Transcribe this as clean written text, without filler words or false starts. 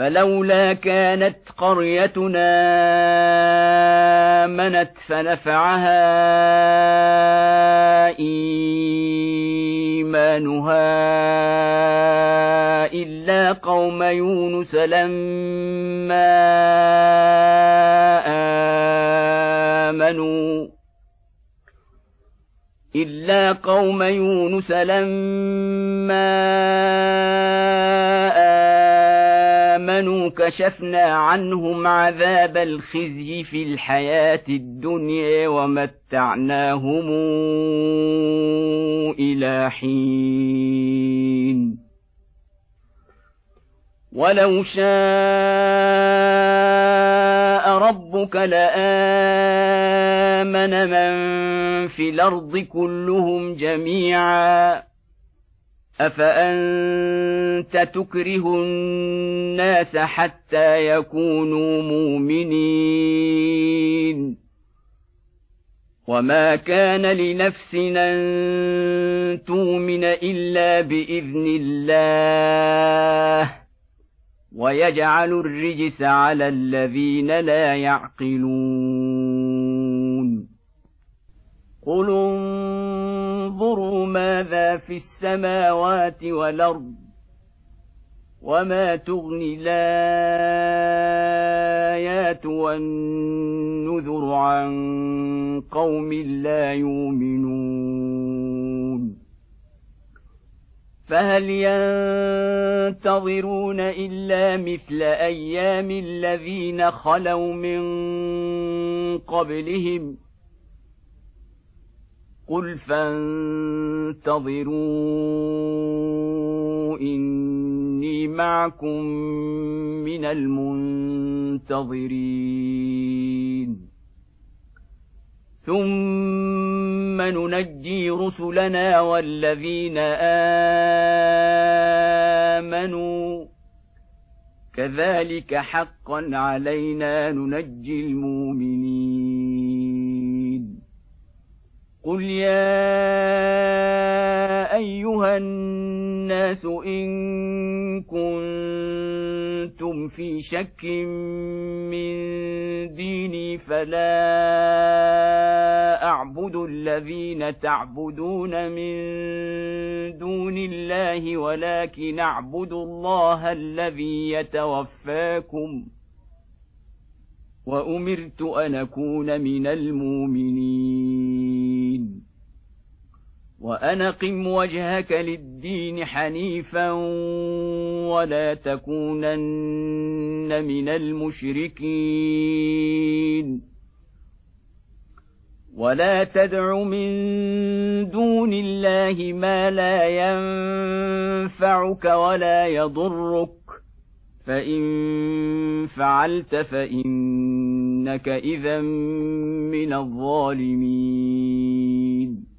فلولا كانت قريتنا آمنت فنفعها إيمانها إلا قوم يونس لما آمنوا كشفنا عنهم عذاب الخزي في الحياة الدنيا ومتعناهم إلى حين ولو شاء ربك لآمن من في الأرض كلهم جميعا أفأنت تكره الناس حتى يكونوا مؤمنين وما كان لنفس أن تؤمن إلا بإذن الله ويجعل الرجس على الذين لا يعقلون قل انظروا ماذا في السماوات والأرض وما تغني الآيات والنذر عن قوم لا يؤمنون فهل ينتظرون إلا مثل أيام الذين خلوا من قبلهم قل فانتظروا إني معكم من المنتظرين ثم ننجي رسلنا والذين آمنوا كذلك حقا علينا ننجي المؤمنين قل يا أيها الناس إن كنتم في شك من ديني فلا أعبد الذين تعبدون من دون الله ولكن أعبد الله الذي يتوفاكم وأمرت أن أكون من المؤمنين وأن أقم وجهك للدين حنيفا ولا تكونن من المشركين ولا تدع من دون الله ما لا ينفعك ولا يضرك فإن فعلت فإنك إذا من الظالمين